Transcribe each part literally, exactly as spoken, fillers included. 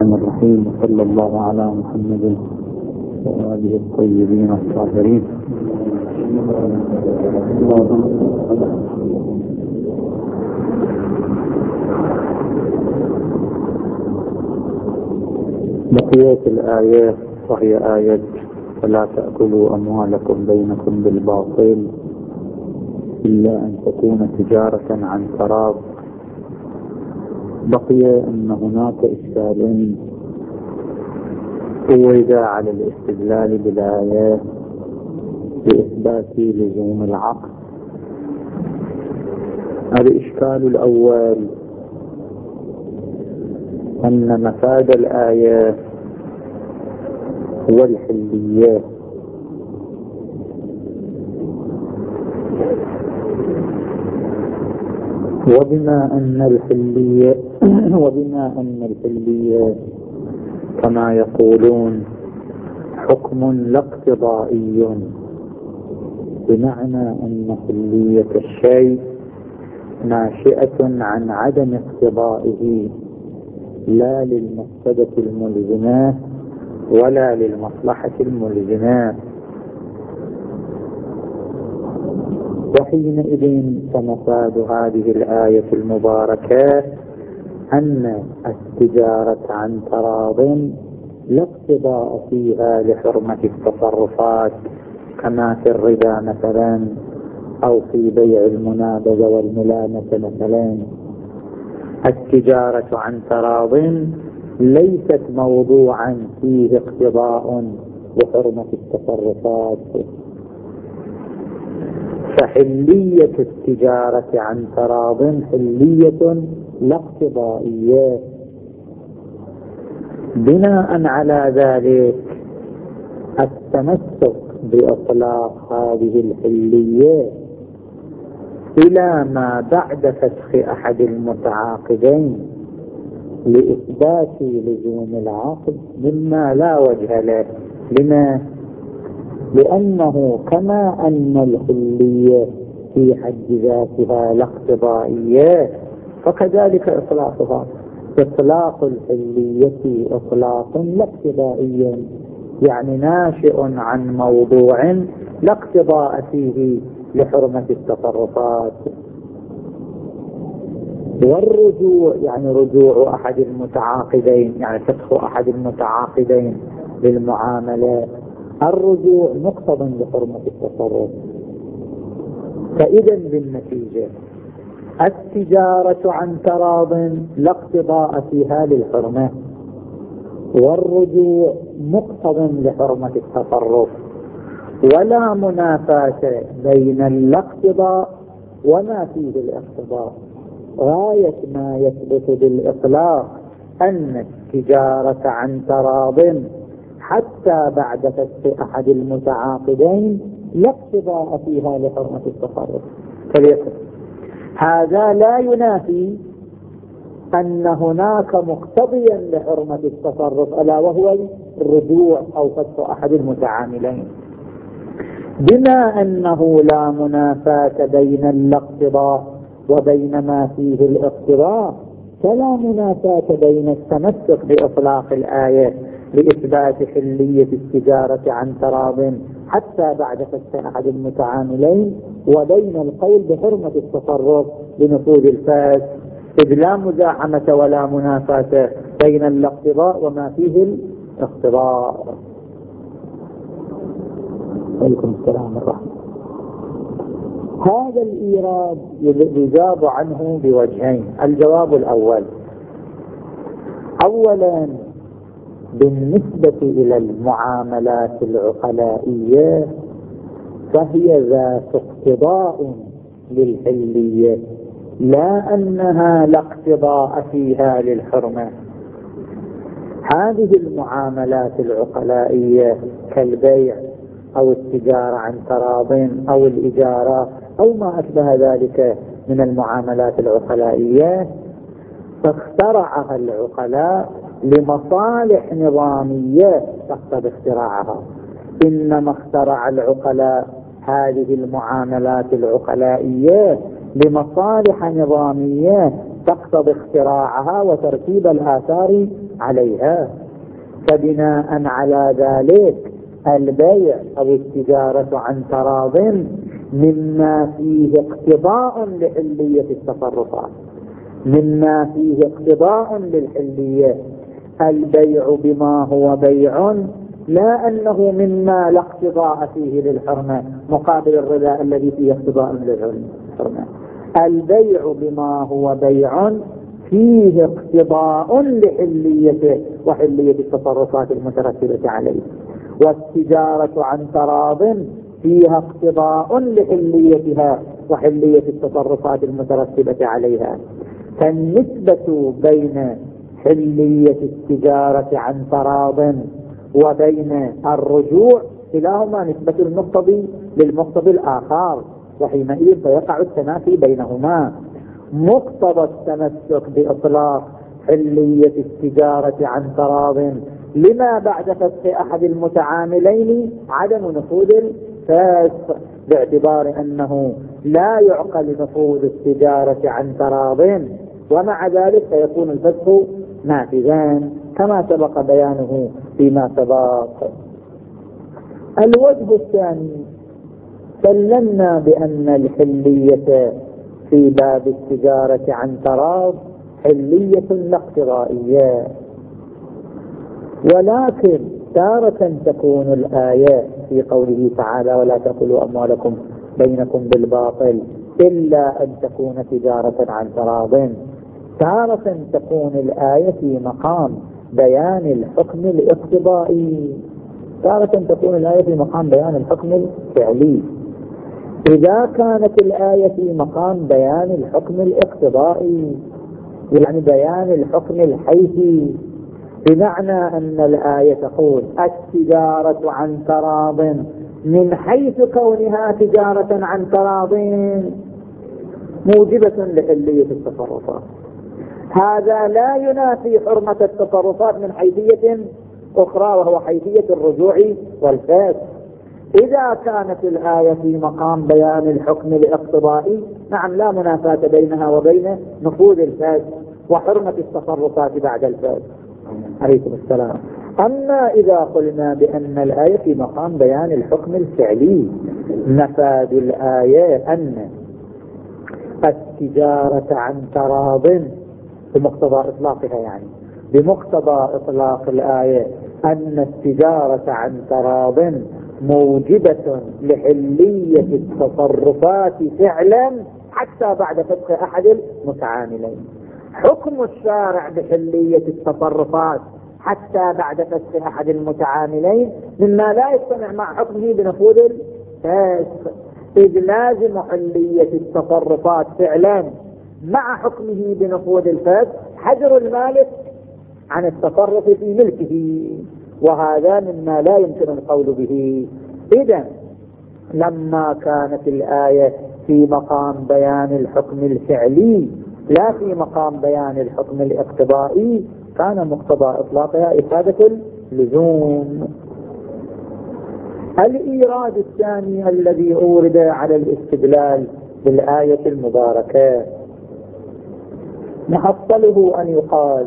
الرحمن الرحيم، وصلى الله على محمد وآله الطيبين الطاهرين. بقيت الآيات وهي آية فلا تأكلوا أموالكم بينكم بالباطل إلا أن تكون تجارة عن تراض. بقي أن هناك إشكالين قويدا على الاستدلال بالآيات لإثبات لزوم العقد. الإشكال الأول أن مفاد الآيات هو الحلية، وبما أن الحلية وبما أن الحلية كما يقولون حكم لا اقتضائي، بمعنى أن حلية الشيء ناشئة عن عدم اقتضائه لا للمفسدة الملزمة ولا للمصلحة الملزمة، وحينئذ فمفاد هذه الآية المباركة أن التجارة عن تراض لا اقتضاء فيها لحرمة التصرفات كما في الربا مثلا، أو في بيع المنابذة والملامسة مثلا. التجارة عن تراض ليست موضوعا فيه اقتضاء لحرمة التصرفات، فحلية التجارة عن تراض حلية لا اقتضائية. بناء على ذلك التمسك بإطلاق هذه الحلية إلى ما بعد فسخ أحد المتعاقدين لإثبات لزوم العقد مما لا وجه له. لما؟ لأنه كما أن الحلية في حد ذاتها لا اقتضائية، فكذلك إطلاقها إطلاق الحلية إطلاق لا اقتضائي، يعني ناشئ عن موضوع لا اقتضاء فيه لحرمة التصرفات. والرجوع يعني رجوع أحد المتعاقدين، يعني فسخ أحد المتعاقدين للمعاملة، الرجوع مقتضى لحرمة التصرف. فإذا بالنتيجة التجارة عن تراض لا اقتضاء فيها للحرمة، والرجوع مقتضى لحرمة التصرف، ولا منافاة بين الاقتضاء وما فيه الاقتضاء. غاية ما يثبت بالإطلاق أن التجارة عن تراض حتى بعد فسخ أحد المتعاقدين لا اقتضاء فيها لحرمة التصرف. فليكن هذا لا ينافي أن هناك مقتضيا لحرمة التصرف ألا وهو الرجوع أو فسخ أحد المتعاملين. بما أنه لا منافاة بين الاقتضاء وبين ما فيه الاقتضاء، فلا منافاة بين التمسك بإطلاق الآية لإثبات حلية التجارة عن تراض حتى بعد فسخ أحد المتعاملين وبين القول بحرمة التصرف بنفوذ الفاسد، إذ لا مزاحمة ولا منافاة بين الاقتضاء وما فيه الاقتضاء. عليكم السلام ورحمة. هذا الإيراد يجاب عنه بوجهين. الجواب الأول، أولا بالنسبة إلى المعاملات العقلائية فهي ذات اقتضاء للحلية، لا أنها لا اقتضاء فيها للحرمة. هذه المعاملات العقلائية كالبيع أو التجارة عن تراض أو الإجارة أو ما أشبه ذلك من المعاملات العقلائية فاخترعها العقلاء لمصالح نظامية تقتضي اختراعها. إنما اخترع العقلاء هذه المعاملات العقلائية لمصالح نظامية تقتضي اختراعها وترتيب الآثار عليها. فبناء على ذلك البيع أو التجارة عن تراض مما فيه اقتضاء لحلية التصرفات، مما فيه اقتضاء للحلية. البيع بما هو بيع لا أنه مما لا اقتضاء فيه للحرمة مقابل الربا الذي فيه اقتضاء للحرمة. البيع بما هو بيع فيه اقتضاء لحليته وحلية التصرفات المترتبة عليه، والتجارة عن تراض فيها اقتضاء لحليتها وحلية التصرفات المترتبة عليها. فالنسبة بين حلية التجارة عن تراض وبين الرجوع كلاهما نسبة المقتضي للمقتضي الآخر، وحينئذ فيقع التنافي بينهما. مقتضى التمسك بإطلاق حلية التجارة عن تراض لما بعد فسخ أحد المتعاملين عدم نفوذ الفسخ، باعتبار أنه لا يعقل نفوذ التجارة عن تراض، ومع ذلك فيكون الفسخ نافذا كما سبق بيانه فيما سبق. الوجه الثاني، سلمنا بأن الحلية في باب التجارة عن تراض حلية لا اقتضائية، ولكن تارة تكون الآية في قوله تعالى ولا تأكلوا أموالكم بينكم بالباطل إلا أن تكون تجارة عن تراض، تارة تكون الآية في مقام بيان الحكم الاقتضائي، تارة تكون الآية في مقام بيان الحكم الفعلي. إذا كانت الآية في مقام بيان الحكم الاقتضائي يعني بيان الحكم الحيثي، بمعنى أن الآية تقول التجارة عن تراض من حيث كونها تجارة عن تراض موجبة لحلية التصرفات، هذا لا ينافي حرمة التصرفات من حيثية أخرى وهو حيثية الرجوع والفسخ. إذا كانت الآية في مقام بيان الحكم الاقتضائي نعم لا منافاة بينها وبين نفوذ الفسخ وحرمة التصرفات بعد الفسخ. عليكم السلام. أما إذا قلنا بأن الآية في مقام بيان الحكم الفعلي، نفاذ الآية أن التجارة عن تراض بمقتضى إطلاقها، يعني بمقتضى إطلاق الآية أن التجارة عن تراض موجبة لحلية التصرفات فعلا حتى بعد فسخ أحد المتعاملين. حكم الشارع بحلية التصرفات حتى بعد فسخ أحد المتعاملين مما لا يجتمع مع حكمه بنفوذ الفسخ، إذ لازم حلية التصرفات فعلا مع حكمه بنفوذ الفسخ حجر المالك عن التصرف في ملكه، وهذا مما لا يمكن القول به. إذن لما كانت الآية في مقام بيان الحكم الفعلي لا في مقام بيان الحكم الاقتضائي كان مقتضى إطلاقها إفادة اللزوم. الإيراد الثاني الذي أورد على الاستدلال بالآية المباركة محصله أن يقال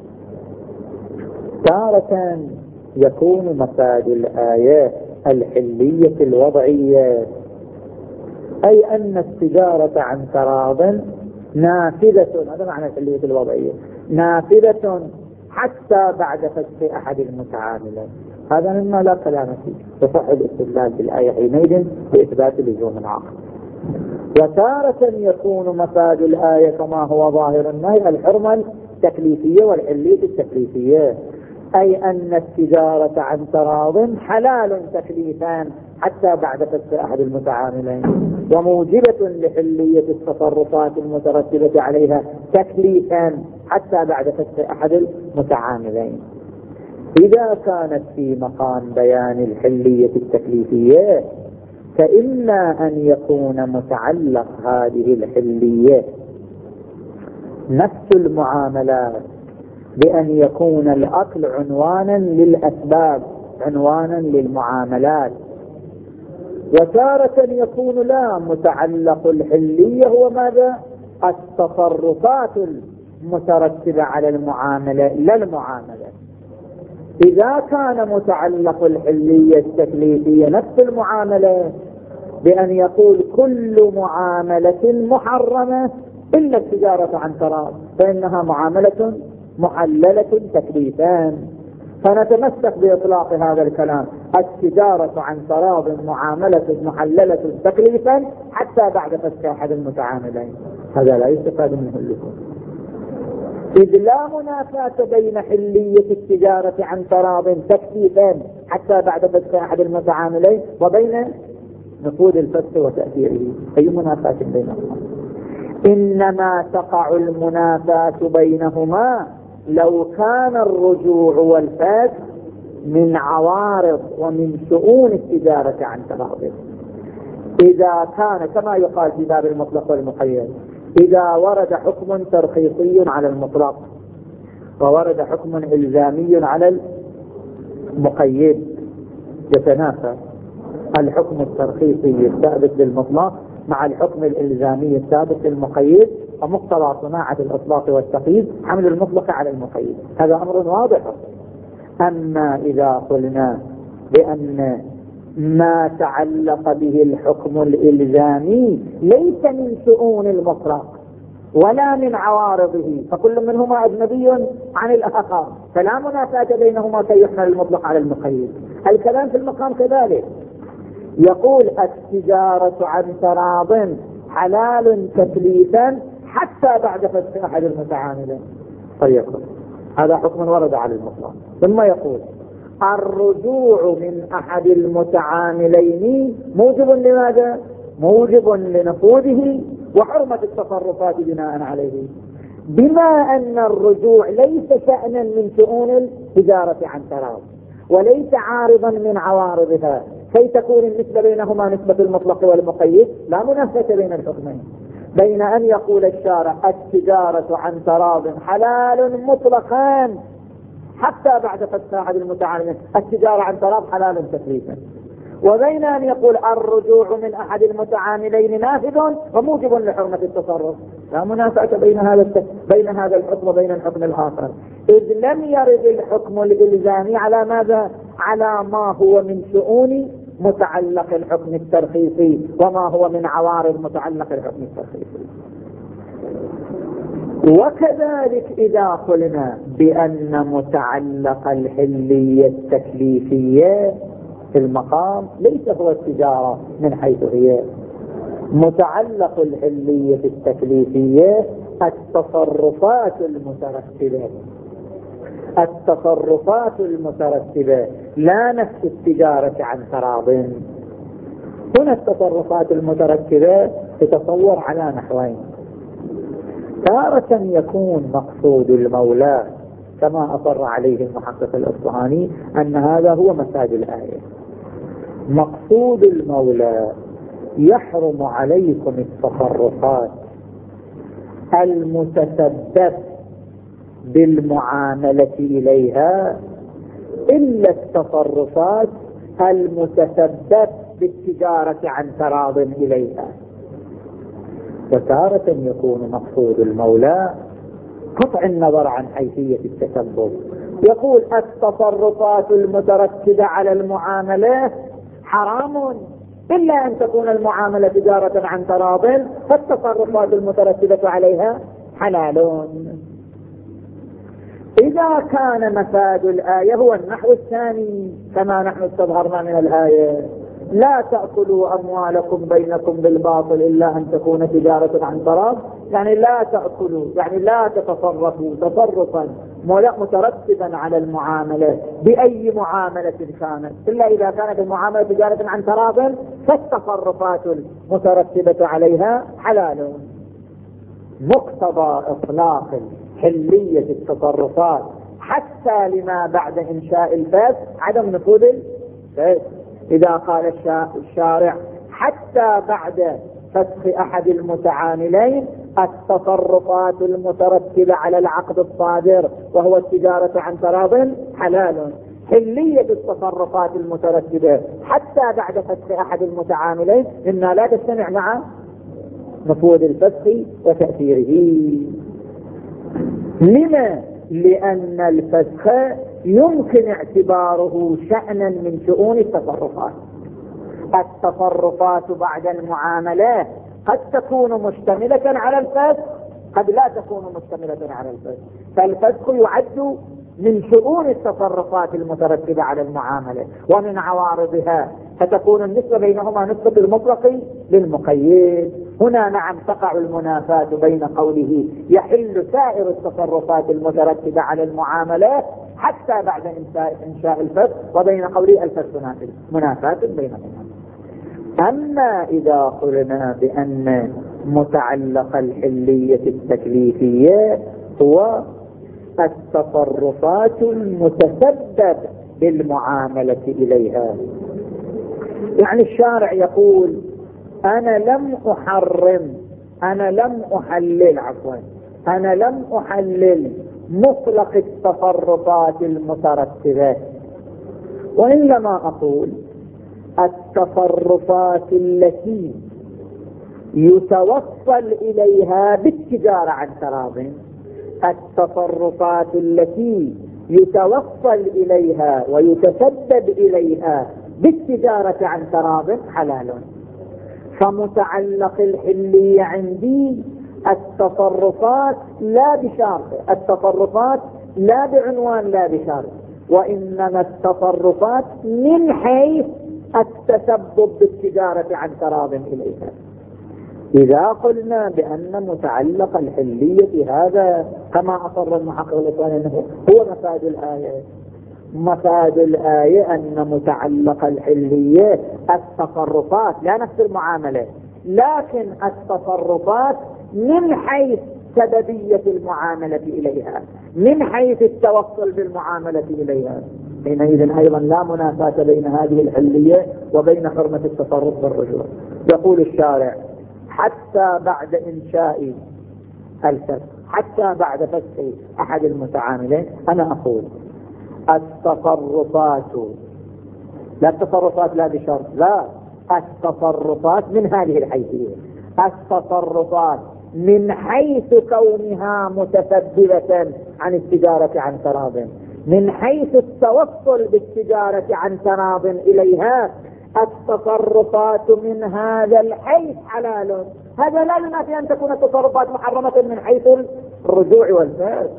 تارة يكون مفاد الآية الحلية الوضعية، أي أن التجارة عن تراض نافذة، هذا معنى الحلية الوضعية، نافذة حتى بعد فسخ أحد المتعاملين، هذا مما لا كلام فيه، يصح الاستدلال بالآية حينئذ بإثبات لزوم آخر. وتارة يكون مفاد الآية كما هو ظاهر النهي الحرمة التكليفية والحلية التكليفية، أي أن التجارة عن تراض حلال تكليفان حتى بعد فسخ أحد المتعاملين، وموجبة لحلية التصرفات المترتبة عليها تكليفان حتى بعد فسخ أحد المتعاملين. إذا كانت في مقام بيان الحلية التكليفية فإما أن يكون متعلق هذه الحلية نفس المعاملات بأن يكون الأكل عنوانا للأسباب عنوانا للمعاملات، وتارة يكون لا متعلق الحلية هو ماذا؟ التصرفات المترتبة على المعاملة لا المعاملة. إذا كان متعلق الحلية التكليفية نفس المعاملة، بأن يقول كل معاملة محرمة إلا التجارة عن تراض فإنها معاملة محللة تكليفان، فنتمسك بإطلاق هذا الكلام التجارة عن تراض معاملة محللة تكليفا حتى بعد فسخ أحد المتعاملين. هذا لا يستفاد منه اللزوم، إذ لا منافاة بين حلية التجارة عن تراض تكليفا حتى بعد فسخ أحد المتعاملين وبين نفوذ الفسخ وتأثيره. أي منافاة بينهما؟ إنما تقع المنافاة بينهما لو كان الرجوع والفسخ من عوارض ومن شؤون التجارة عن تراض. إذا كان كما يقال في باب المطلق والمقيد، إذا ورد حكم ترخيصي على المطلق وورد حكم إلزامي على المقيد يتنافى الحكم الترخيصي الثابت للمطلق مع الحكم الإلزامي الثابت للمقيد، ومقتضى صناعة الإطلاق والتقييد حمل المطلق على المقيد. هذا أمر واضح. أما إذا قلنا بأن ما تعلق به الحكم الإلزامي ليس من شؤون المطلق ولا من عوارضه فكل منهما أجنبي عن الآخر، فلا منافاة بينهما كي يحمل المطلق على المقيد. الكلام في المقام كذلك، يقول التجارة عن تراض حلال تكليفا حتى بعد فسخ أحد المتعاملين. طيب هذا حكم ورد على المطلق. ثم يقول الرجوع من أحد المتعاملين موجب لماذا؟ موجب لنفوذه وحرمة التصرفات بناء عليه، بما أن الرجوع ليس شأنا من شؤون التجارة عن تراض وليس عارضا من عوارضها كي تكون النسبة بينهما نسبة المطلق والمقيد. لا منافاة بين الحكمين، بين أن يقول الشارع التجارة عن تراض حلال مطلقا حتى بعد فسخ أحد المتعاملين التجارة عن تراض حلال تكليفا، وبين أن يقول الرجوع من أحد المتعاملين نافذ وموجب لحرمة التصرف. لا منافاة بين هذا بين هذا الحكم وبين الحكم الآخر، إذ لم يرد الحكم الإلزامي على ماذا؟ على ما هو من شؤون متعلق الحكم الترخيصي وما هو من عوارض متعلق الحكم الترخيصي. وكذلك إذا قلنا بأن متعلق الحلية التكليفية في المقام ليس هو التجارة من حيث هي، متعلق الحلية التكليفية التصرفات المترتبة التصرفات المترتبة لا نفس التجارة عن تراض. هنا التصرفات المترتبة تتصور على نحوين: تارة يكون مقصود المولى كما أصر عليه المحقق الأصفهاني أن هذا هو مساج الآية، مقصود المولى يحرم عليكم التصرفات المتسبب بالمعاملة إليها إلا التصرفات المتسبب بالتجارة عن تراض إليها. وتارة يكون مقصود المولى قطع النظر عن حيثية التسبب، يقول التصرفات المترتبة على المعاملة حرام إلا أن تكون المعاملة تجارة عن تراض فالتصرفات المترتبة عليها حلال. إذا كان مفاد الآية هو النحو الثاني كما نحن استظهرنا من الآية: لا تأكلوا أموالكم بينكم بالباطل إلا أن تكون تجارة عن تراض، يعني لا تأكلوا يعني لا تتصرفوا تصرفا مترتبا على المعاملة بأي معاملة كانت إلا إذا كانت المعاملة تجارة عن تراض فالتصرفات المترتبة عليها حلال. مقتضى إطلاق حلية التصرفات حتى لما بعد إنشاء الفاسد عدم نفوذ الفاسد. إذا قال الشارع حتى بعد فسخ أحد المتعاملين التصرفات المترتبة على العقد الصادر وهو التجارة عن تراض حلال، حلية التصرفات المترتبة حتى بعد فسخ أحد المتعاملين إنها لا تجتمع مع نفوذ الفسخ وتأثيره. لما؟ لأن الفسخ يمكن اعتباره شأنا من شؤون التصرفات. التصرفات بعد المعاملات قد تكون مشتملة على الفسق، قد لا تكون مشتملة على الفسق، فالفسق يعد من شؤون التصرفات المترتبة على المعاملة ومن عوارضها، فتكون النسبة بينهما نسبة المطلق للمقيد. هنا نعم تقع المنافاة بين قوله يحل سائر التصرفات المترتبة على المعاملات حتى بعد إنشاء الفسق، وبين قوله الفسق نافذ، منافاة بينهما. أما إذا قلنا بأن متعلق الحلية التكليفية هو التصرفات المتسبب بالمعاملة إليها، يعني الشارع يقول أنا لم أحرم، أنا لم أحلل عفوا أنا لم أحلل مطلق التصرفات المترتبة، وإنما أقول التصرفات التي يتوصل إليها بالتجارة عن تراض، التصرفات التي يتوصل إليها ويتسبب إليها بالتجارة عن تراض حلال. فمتعلق الحلية عندي التصرفات لا بشرط، التصرفات لا بعنوان لا بشرط، وإنما التصرفات من حيث التسبب بالتجارة عن تراض إليها. إذا قلنا بأن متعلق الحلية هذا كما أصر المحقق الإخواني أنه هو مفاد الآية، مفاد الآية أن متعلق الحلية التصرفات لا نفس المعاملة، لكن التصرفات من حيث سببية المعاملة إليها، من حيث التوصل بالمعاملة إليها. حينئذ أيضا لا منافاة بين هذه الحلية وبين حرمة التصرف بالرجوع. يقول الشارع حتى بعد إنشاء الفسق، حتى بعد فسق أحد المتعاملين، أنا أقول التصرفات لا التصرفات لا بشرط، لا التصرفات من هذه الحيثية، التصرفات من حيث كونها متسببة عن التجارة عن تراض، من حيث التوصل بالتجارة عن تراض إليها، التصرفات من هذا الحيث حلال. هذا لا ينافي أن تكون التصرفات محرمة من حيث الرجوع والفسق.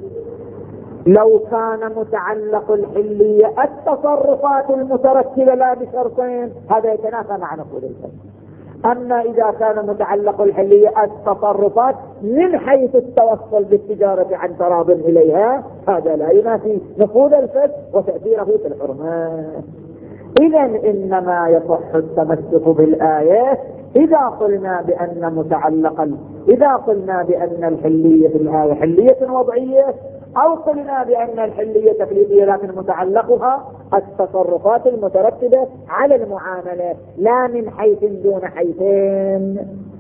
لو كان متعلق الحلية التصرفات المترتبة لا بشرطين هذا يتنافى مع نفوذ الفسق. أما إذا كان متعلق الحلية التصرفات من حيث التوصل بالتجارة عن تراض إليها هذا لا ينافي نفوذ الفسق وتأثيره في الحرمة. إذن إنما يصح التمسك بالآيات إذا قلنا بأن متعلق إذا قلنا بأن الحلية في الآية حلية وضعية، أو قلنا بأن الحلية تكليفية لكن متعلقها التصرفات المترتبة على المعاملة لا من حيث دون حيثين.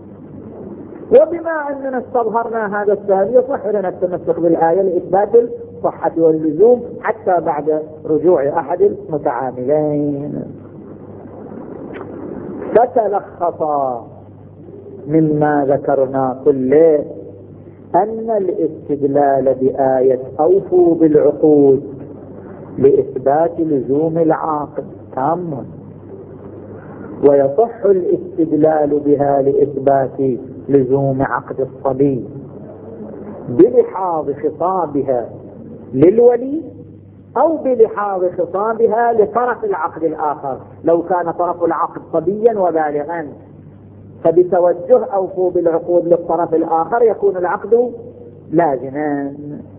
وبما أننا استظهرنا هذا الثاني يصح لنا التمسك بالآية لإثبات الصحة واللزوم حتى بعد رجوع أحد المتعاملين. فتلخص مما ذكرنا كله أن الاستدلال بآية أوفوا بالعقود لإثبات لزوم العاقد تام، ويصح الاستدلال بها لإثبات لزوم عقد الصبي بلحاظ خطابها للولي أو بلحاظ خطابها لطرف العقد الآخر. لو كان طرف العقد صبيا وبالغا فبتوجه أوفوا بالعقود للطرف الآخر يكون العقد لازما.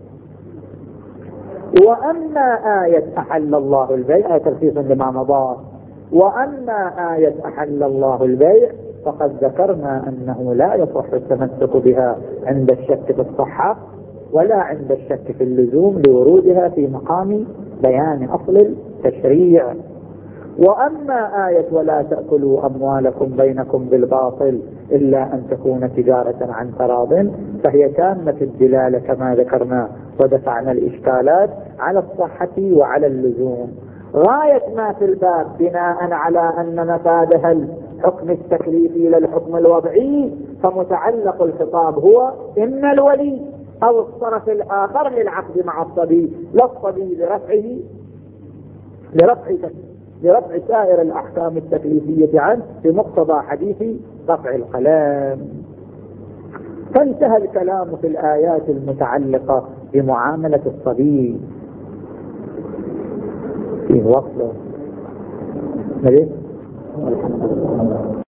وأما آية أحل الله البيع تلخيص لما مضى، وأما آية أحل الله البيع فقد ذكرنا أنه لا يصح التمسك بها عند الشك في الصحة ولا عند الشك في اللزوم لورودها في مقام بيان أصل التشريع. وأما آية ولا تأكلوا أموالكم بينكم بالباطل إلا أن تكون تجارة عن تراض فهي تامة الدلالة كما ذكرنا ودفعنا الإشكالات على الصحة وعلى اللزوم. غاية ما في الباب بناء على أن مفادها الحكم التكليفي للحكم الوضعي فمتعلق الخطاب هو إن الولي أو الطرف الآخر للعقد مع الصبي، لا الصبي لرفعه لرفع لرفع سائر الأحكام التكليفية عنه بمقتضى حديث رفع القلم. فانتهى الكلام في الآيات المتعلقة بمعاملة الصبي. في وصله